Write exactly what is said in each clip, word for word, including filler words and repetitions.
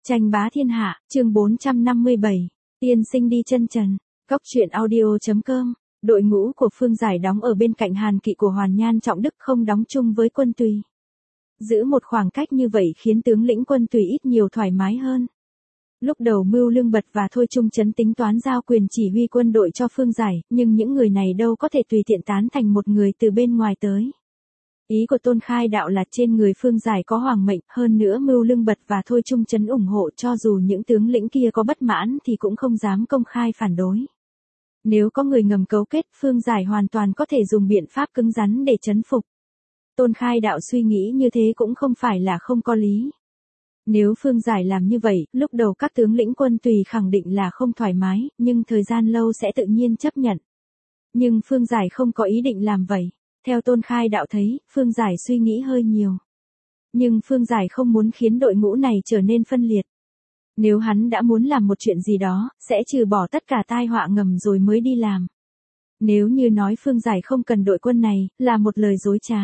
Tranh bá thiên hạ, chương bốn trăm năm mươi bảy, tiên sinh đi chân trần, cốc truyện audio chấm com, đội ngũ của Phương Giải đóng ở bên cạnh Hàn Kỵ của Hoàn Nhan Trọng Đức không đóng chung với Quân Tùy. Giữ một khoảng cách như vậy khiến tướng lĩnh Quân Tùy ít nhiều thoải mái hơn. Lúc đầu Mưu Lương Bật và Thôi Trung Chấn tính toán giao quyền chỉ huy quân đội cho Phương Giải, nhưng những người này đâu có thể tùy tiện tán thành một người từ bên ngoài tới. Ý của Tôn Khai Đạo là trên người Phương Giải có hoàng mệnh, hơn nữa Mưu Lương Bật và Thôi Trung Chấn ủng hộ, cho dù những tướng lĩnh kia có bất mãn thì cũng không dám công khai phản đối. Nếu có người ngầm cấu kết, Phương Giải hoàn toàn có thể dùng biện pháp cứng rắn để trấn phục. Tôn Khai Đạo suy nghĩ như thế cũng không phải là không có lý. Nếu Phương Giải làm như vậy, lúc đầu các tướng lĩnh Quân Tùy khẳng định là không thoải mái, nhưng thời gian lâu sẽ tự nhiên chấp nhận. Nhưng Phương Giải không có ý định làm vậy. Theo Tôn Khai Đạo thấy, Phương Giải suy nghĩ hơi nhiều. Nhưng Phương Giải không muốn khiến đội ngũ này trở nên phân liệt. Nếu hắn đã muốn làm một chuyện gì đó, sẽ trừ bỏ tất cả tai họa ngầm rồi mới đi làm. Nếu như nói Phương Giải không cần đội quân này, là một lời dối trá.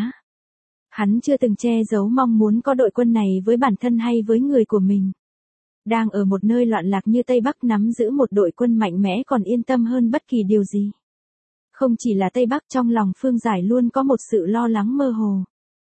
Hắn chưa từng che giấu mong muốn có đội quân này với bản thân hay với người của mình. Đang ở một nơi loạn lạc như Tây Bắc nắm giữ một đội quân mạnh mẽ còn yên tâm hơn bất kỳ điều gì. Không chỉ là Tây Bắc, trong lòng Phương Giải luôn có một sự lo lắng mơ hồ.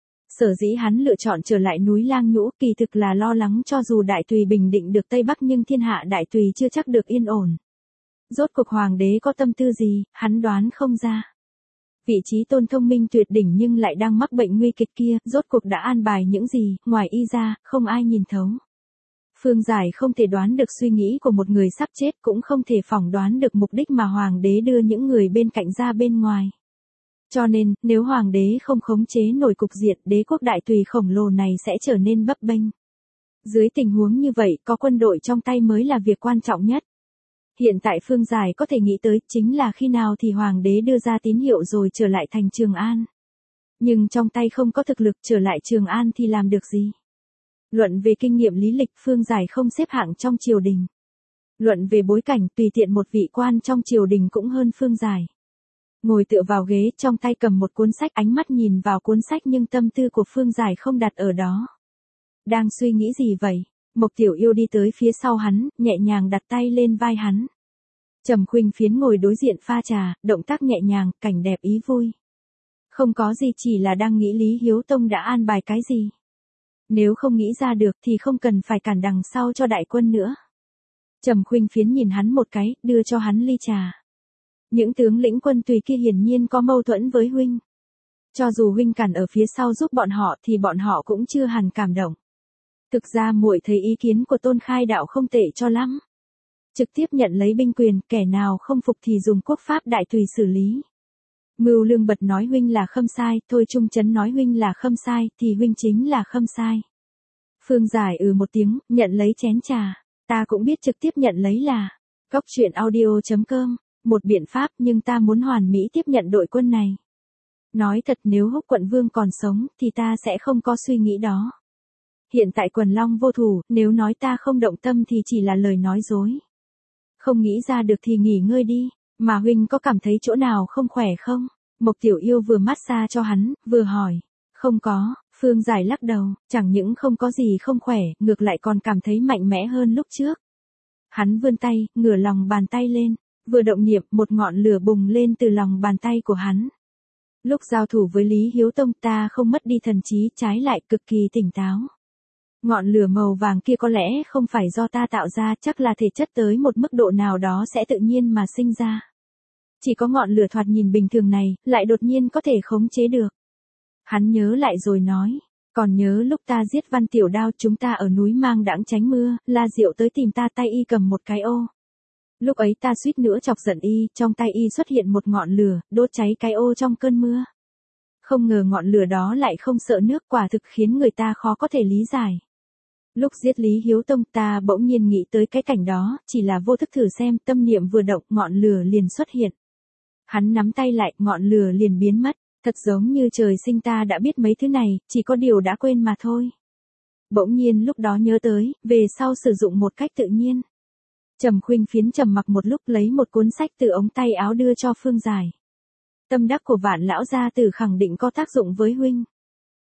Sở dĩ hắn lựa chọn trở lại núi Lang Nhũ kỳ thực là lo lắng cho dù Đại Tùy bình định được Tây Bắc nhưng thiên hạ Đại Tùy chưa chắc được yên ổn. Rốt cuộc hoàng đế có tâm tư gì, hắn đoán không ra. Vị trí Tôn thông minh tuyệt đỉnh nhưng lại đang mắc bệnh nguy kịch kia, rốt cuộc đã an bài những gì, ngoài y ra, không ai nhìn thấu. Phương Giải không thể đoán được suy nghĩ của một người sắp chết, cũng không thể phỏng đoán được mục đích mà hoàng đế đưa những người bên cạnh ra bên ngoài. Cho nên, nếu hoàng đế không khống chế nổi cục diện, đế quốc Đại Tùy khổng lồ này sẽ trở nên bấp bênh. Dưới tình huống như vậy, có quân đội trong tay mới là việc quan trọng nhất. Hiện tại Phương Giải có thể nghĩ tới chính là khi nào thì hoàng đế đưa ra tín hiệu rồi trở lại thành Trường An. Nhưng trong tay không có thực lực, trở lại Trường An thì làm được gì? Luận về kinh nghiệm lý lịch, Phương Giải không xếp hạng trong triều đình. Luận về bối cảnh, tùy tiện một vị quan trong triều đình cũng hơn Phương Giải. Ngồi tựa vào ghế, trong tay cầm một cuốn sách, ánh mắt nhìn vào cuốn sách nhưng tâm tư của Phương Giải không đặt ở đó. Đang suy nghĩ gì vậy? Mộc Tiểu Yêu đi tới phía sau hắn, nhẹ nhàng đặt tay lên vai hắn. Trầm Khuynh Phiến ngồi đối diện pha trà, động tác nhẹ nhàng, cảnh đẹp ý vui. Không có gì, chỉ là đang nghĩ Lý Hiếu Tông đã an bài cái gì. Nếu không nghĩ ra được thì không cần phải cản đằng sau cho đại quân nữa. Trầm Khuynh Phiến nhìn hắn một cái, đưa cho hắn ly trà. Những tướng lĩnh Quân Tùy kia hiển nhiên có mâu thuẫn với huynh. Cho dù huynh cản ở phía sau giúp bọn họ thì bọn họ cũng chưa hẳn cảm động. Thực ra muội thấy ý kiến của Tôn Khai Đạo không tệ cho lắm. Trực tiếp nhận lấy binh quyền, kẻ nào không phục thì dùng quốc pháp Đại Tùy xử lý. Mưu Lương Bật nói huynh là khâm sai, Thôi Trung Chấn nói huynh là khâm sai, thì huynh chính là khâm sai. Phương Giải ừ một tiếng, nhận lấy chén trà. Ta cũng biết trực tiếp nhận lấy là cốc truyện audio chấm com, một biện pháp, nhưng ta muốn hoàn mỹ tiếp nhận đội quân này. Nói thật, nếu Húc quận vương còn sống thì ta sẽ không có suy nghĩ đó. Hiện tại Quần Long vô thủ, nếu nói ta không động tâm thì chỉ là lời nói dối. Không nghĩ ra được thì nghỉ ngơi đi, mà huynh có cảm thấy chỗ nào không khỏe không? Mộc Tiểu Yêu vừa massage cho hắn, vừa hỏi. Không có, Phương Giải lắc đầu, chẳng những không có gì không khỏe, ngược lại còn cảm thấy mạnh mẽ hơn lúc trước. Hắn vươn tay, ngửa lòng bàn tay lên, vừa động niệm, một ngọn lửa bùng lên từ lòng bàn tay của hắn. Lúc giao thủ với Lý Hiếu Tông, ta không mất đi thần trí, trái lại cực kỳ tỉnh táo. Ngọn lửa màu vàng kia có lẽ không phải do ta tạo ra, chắc là thể chất tới một mức độ nào đó sẽ tự nhiên mà sinh ra. Chỉ có ngọn lửa thoạt nhìn bình thường này, lại đột nhiên có thể khống chế được. Hắn nhớ lại rồi nói, còn nhớ lúc ta giết Văn Tiểu Đao, chúng ta ở núi Mang Đãng tránh mưa, La Diệu tới tìm ta, tay y cầm một cái ô. Lúc ấy ta suýt nữa chọc giận y, trong tay y xuất hiện một ngọn lửa, đốt cháy cái ô trong cơn mưa. Không ngờ ngọn lửa đó lại không sợ nước, quả thực khiến người ta khó có thể lý giải. Lúc giết Lý Hiếu Tông, ta bỗng nhiên nghĩ tới cái cảnh đó, chỉ là vô thức thử xem, tâm niệm vừa động, ngọn lửa liền xuất hiện. Hắn nắm tay lại, ngọn lửa liền biến mất, thật giống như trời sinh ta đã biết mấy thứ này, chỉ có điều đã quên mà thôi. Bỗng nhiên lúc đó nhớ tới, về sau sử dụng một cách tự nhiên. Trầm Khuynh Phiến trầm mặc một lúc, lấy một cuốn sách từ ống tay áo đưa cho Phương Giải. Tâm đắc của Vạn lão gia tử khẳng định có tác dụng với huynh.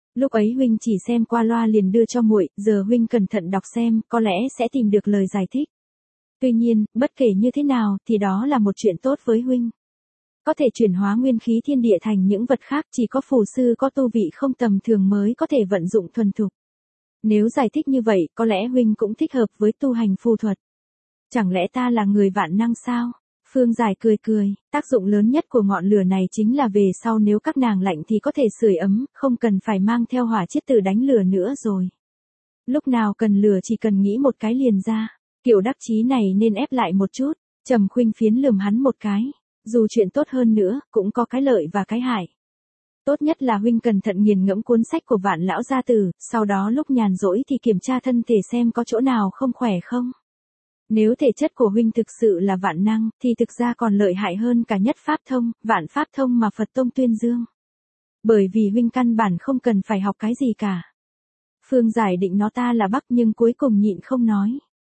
Lúc ấy huynh chỉ xem qua loa liền đưa cho muội, giờ huynh cẩn thận đọc xem, có lẽ sẽ tìm được lời giải thích. Tuy nhiên, bất kể như thế nào thì đó là một chuyện tốt với huynh. Có thể chuyển hóa nguyên khí thiên địa thành những vật khác, chỉ có phù sư có tu vị không tầm thường mới có thể vận dụng thuần thục. Nếu giải thích như vậy, có lẽ huynh cũng thích hợp với tu hành phù thuật. Chẳng lẽ ta là người vạn năng sao? Phương Giải cười cười, tác dụng lớn nhất của ngọn lửa này chính là về sau nếu các nàng lạnh thì có thể sưởi ấm, không cần phải mang theo hỏa chiết từ đánh lửa nữa rồi. Lúc nào cần lửa chỉ cần nghĩ một cái liền ra, kiểu đắc chí này nên ép lại một chút. Trầm Khuynh Phiến lườm hắn một cái, dù chuyện tốt hơn nữa, cũng có cái lợi và cái hại. Tốt nhất là huynh cẩn thận nghiền ngẫm cuốn sách của Vạn lão gia tử, sau đó lúc nhàn rỗi thì kiểm tra thân thể xem có chỗ nào không khỏe không. Nếu thể chất của huynh thực sự là vạn năng, thì thực ra còn lợi hại hơn cả nhất pháp thông, vạn pháp thông mà Phật tông tuyên dương. Bởi vì huynh căn bản không cần phải học cái gì cả. Phương Giải định nó ta là Bắc nhưng cuối cùng nhịn không nói.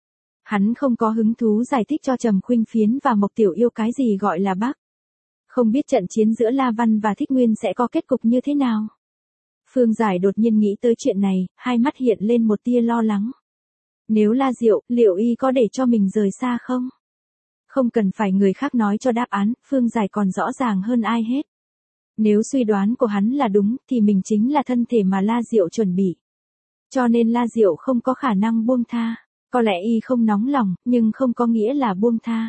Hắn không có hứng thú giải thích cho Trầm Khuynh Phiến và Mộc Tiểu Yêu cái gì gọi là Bắc. Không biết trận chiến giữa La Văn và Thích Nguyên sẽ có kết cục như thế nào. Phương Giải đột nhiên nghĩ tới chuyện này, hai mắt hiện lên một tia lo lắng. Nếu La Diệu, liệu y có để cho mình rời xa không? Không cần phải người khác nói cho đáp án, Phương Giải còn rõ ràng hơn ai hết. Nếu suy đoán của hắn là đúng, thì mình chính là thân thể mà La Diệu chuẩn bị. Cho nên La Diệu không có khả năng buông tha. Có lẽ y không nóng lòng, nhưng không có nghĩa là buông tha.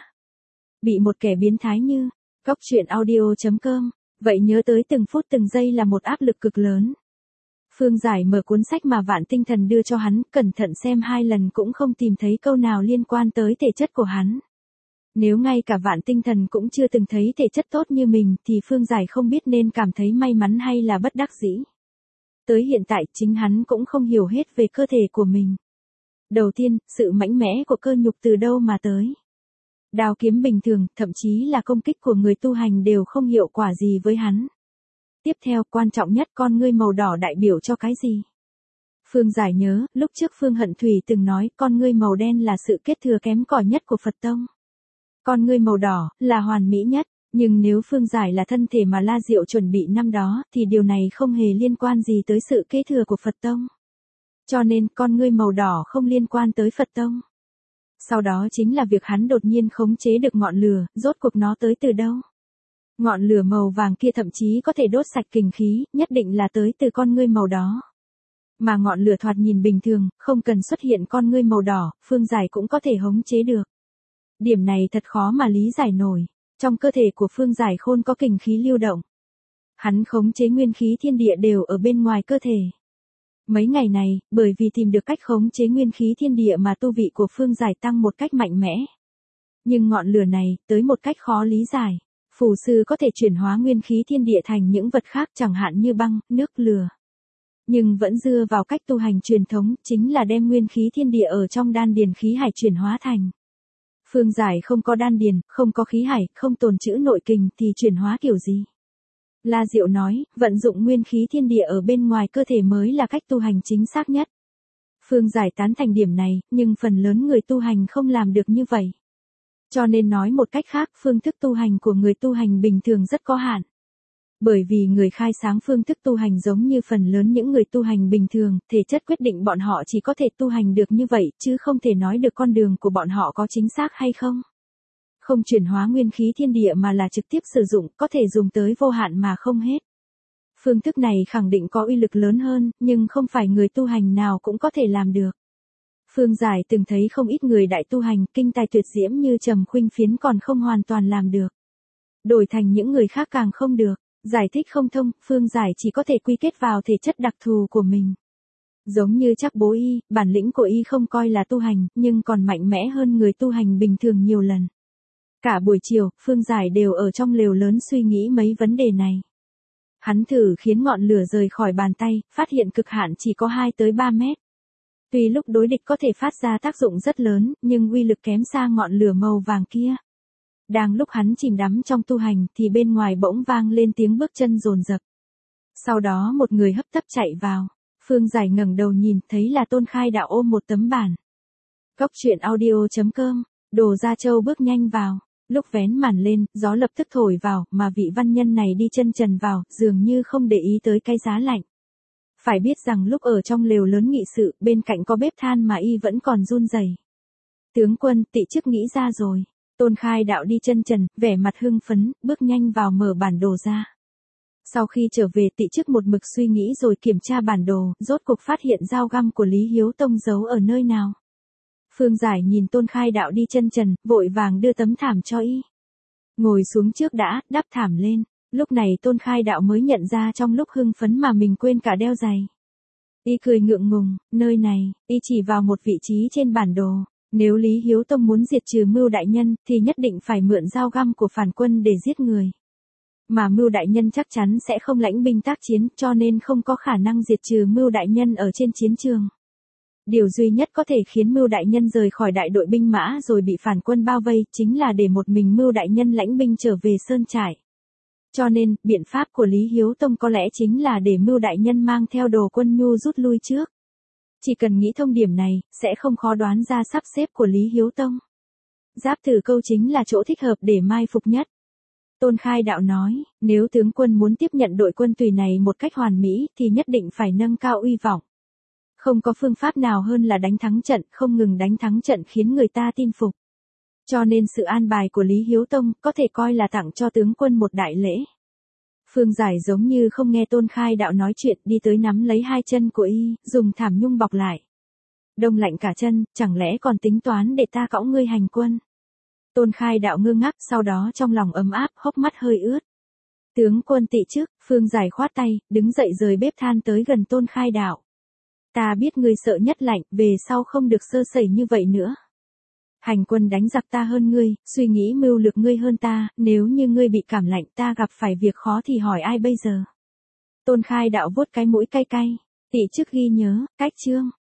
Bị một kẻ biến thái như Góc truyện audio chấm com, vậy nhớ tới từng phút từng giây là một áp lực cực lớn. Phương Giải mở cuốn sách mà Vạn Tinh Thần đưa cho hắn, cẩn thận xem hai lần cũng không tìm thấy câu nào liên quan tới thể chất của hắn. Nếu ngay cả Vạn Tinh Thần cũng chưa từng thấy thể chất tốt như mình thì Phương Giải không biết nên cảm thấy may mắn hay là bất đắc dĩ. Tới hiện tại chính hắn cũng không hiểu hết về cơ thể của mình. Đầu tiên, sự mạnh mẽ của cơ nhục từ đâu mà tới. Đao kiếm bình thường, thậm chí là công kích của người tu hành đều không hiệu quả gì với hắn. Tiếp theo, quan trọng nhất, con ngươi màu đỏ đại biểu cho cái gì? Phương Giải nhớ, lúc trước Phương Hận Thủy từng nói con ngươi màu đen là sự kết thừa kém cỏi nhất của Phật Tông. Con ngươi màu đỏ là hoàn mỹ nhất, nhưng nếu Phương Giải là thân thể mà La Diệu chuẩn bị năm đó, thì điều này không hề liên quan gì tới sự kế thừa của Phật Tông. Cho nên, con ngươi màu đỏ không liên quan tới Phật Tông. Sau đó chính là việc hắn đột nhiên khống chế được ngọn lửa, rốt cuộc nó tới từ đâu? Ngọn lửa màu vàng kia thậm chí có thể đốt sạch kình khí, nhất định là tới từ con ngươi màu đó. Mà ngọn lửa thoạt nhìn bình thường, không cần xuất hiện con ngươi màu đỏ, Phương Giải cũng có thể khống chế được. Điểm này thật khó mà lý giải nổi. Trong cơ thể của Phương Giải Khôn có kình khí lưu động. Hắn khống chế nguyên khí thiên địa đều ở bên ngoài cơ thể. Mấy ngày này, bởi vì tìm được cách khống chế nguyên khí thiên địa mà tu vị của Phương Giải tăng một cách mạnh mẽ. Nhưng ngọn lửa này, tới một cách khó lý giải. Phù sư có thể chuyển hóa nguyên khí thiên địa thành những vật khác chẳng hạn như băng, nước, lửa. Nhưng vẫn dựa vào cách tu hành truyền thống, chính là đem nguyên khí thiên địa ở trong đan điền khí hải chuyển hóa thành. Phương Giải không có đan điền, không có khí hải, không tồn trữ nội kình thì chuyển hóa kiểu gì? La Diệu nói, vận dụng nguyên khí thiên địa ở bên ngoài cơ thể mới là cách tu hành chính xác nhất. Phương Giải tán thành điểm này, nhưng phần lớn người tu hành không làm được như vậy. Cho nên nói một cách khác, phương thức tu hành của người tu hành bình thường rất có hạn. Bởi vì người khai sáng phương thức tu hành giống như phần lớn những người tu hành bình thường, thể chất quyết định bọn họ chỉ có thể tu hành được như vậy, chứ không thể nói được con đường của bọn họ có chính xác hay không. Không chuyển hóa nguyên khí thiên địa mà là trực tiếp sử dụng, có thể dùng tới vô hạn mà không hết. Phương thức này khẳng định có uy lực lớn hơn, nhưng không phải người tu hành nào cũng có thể làm được. Phương Giải từng thấy không ít người đại tu hành kinh tài tuyệt diễm như Trầm Khuynh Phiến còn không hoàn toàn làm được. Đổi thành những người khác càng không được, giải thích không thông, Phương Giải chỉ có thể quy kết vào thể chất đặc thù của mình. Giống như Trác Bố Y, bản lĩnh của y không coi là tu hành, nhưng còn mạnh mẽ hơn người tu hành bình thường nhiều lần. Cả buổi chiều, Phương Giải đều ở trong lều lớn suy nghĩ mấy vấn đề này. Hắn thử khiến ngọn lửa rời khỏi bàn tay, phát hiện cực hạn chỉ có hai tới ba mét. Tuy lúc đối địch có thể phát ra tác dụng rất lớn, nhưng uy lực kém xa ngọn lửa màu vàng kia. Đang lúc hắn chìm đắm trong tu hành thì bên ngoài bỗng vang lên tiếng bước chân dồn dập. Sau đó một người hấp tấp chạy vào. Phương Giải ngẩng đầu nhìn thấy là Tôn Khai Đạo ôm một tấm bản. Góc truyện audio chấm com, Đồ Gia Châu bước nhanh vào. Lúc vén màn lên, gió lập tức thổi vào, mà vị văn nhân này đi chân trần vào, dường như không để ý tới cái giá lạnh. Phải biết rằng lúc ở trong lều lớn nghị sự, bên cạnh có bếp than mà y vẫn còn run rẩy. Tướng quân, tị chức nghĩ ra rồi. Tôn Khai Đạo đi chân trần, vẻ mặt hưng phấn, bước nhanh vào mở bản đồ ra. Sau khi trở về, tị chức một mực suy nghĩ rồi kiểm tra bản đồ, rốt cuộc phát hiện dao găm của Lý Hiếu Tông giấu ở nơi nào. Phương Giải nhìn Tôn Khai Đạo đi chân trần, vội vàng đưa tấm thảm cho y. Ngồi xuống trước đã, đắp thảm lên. Lúc này Tôn Khai Đạo mới nhận ra trong lúc hưng phấn mà mình quên cả đeo giày. Y cười ngượng ngùng, nơi này, y chỉ vào một vị trí trên bản đồ. Nếu Lý Hiếu Tông muốn diệt trừ Mưu đại nhân, thì nhất định phải mượn dao găm của phản quân để giết người. Mà Mưu đại nhân chắc chắn sẽ không lãnh binh tác chiến, cho nên không có khả năng diệt trừ Mưu đại nhân ở trên chiến trường. Điều duy nhất có thể khiến Mưu đại nhân rời khỏi đại đội binh mã rồi bị phản quân bao vây, chính là để một mình Mưu đại nhân lãnh binh trở về sơn trại. Cho nên, biện pháp của Lý Hiếu Tông có lẽ chính là để Mưu đại nhân mang theo đồ quân nhu rút lui trước. Chỉ cần nghĩ thông điểm này, sẽ không khó đoán ra sắp xếp của Lý Hiếu Tông. Giáp Tử Câu chính là chỗ thích hợp để mai phục nhất. Tôn Khai Đạo nói, nếu tướng quân muốn tiếp nhận đội quân tùy này một cách hoàn mỹ, thì nhất định phải nâng cao uy vọng. Không có phương pháp nào hơn là đánh thắng trận, không ngừng đánh thắng trận khiến người ta tin phục. Cho nên sự an bài của Lý Hiếu Tông có thể coi là tặng cho tướng quân một đại lễ. Phương Giải giống như không nghe Tôn Khai Đạo nói chuyện, đi tới nắm lấy hai chân của y, dùng thảm nhung bọc lại. Đông lạnh cả chân, chẳng lẽ còn tính toán để ta cõng ngươi hành quân? Tôn Khai Đạo ngơ ngác, sau đó trong lòng ấm áp, hốc mắt hơi ướt. Tướng quân tị chức, Phương Giải khoát tay, đứng dậy rời bếp than tới gần Tôn Khai Đạo. Ta biết ngươi sợ nhất lạnh, về sau không được sơ sẩy như vậy nữa. Hành quân đánh giặc ta hơn ngươi, suy nghĩ mưu lược ngươi hơn ta, nếu như ngươi bị cảm lạnh ta gặp phải việc khó thì hỏi ai bây giờ? Tôn Khai Đạo vuốt cái mũi cay cay, tị chức ghi nhớ, cách chương.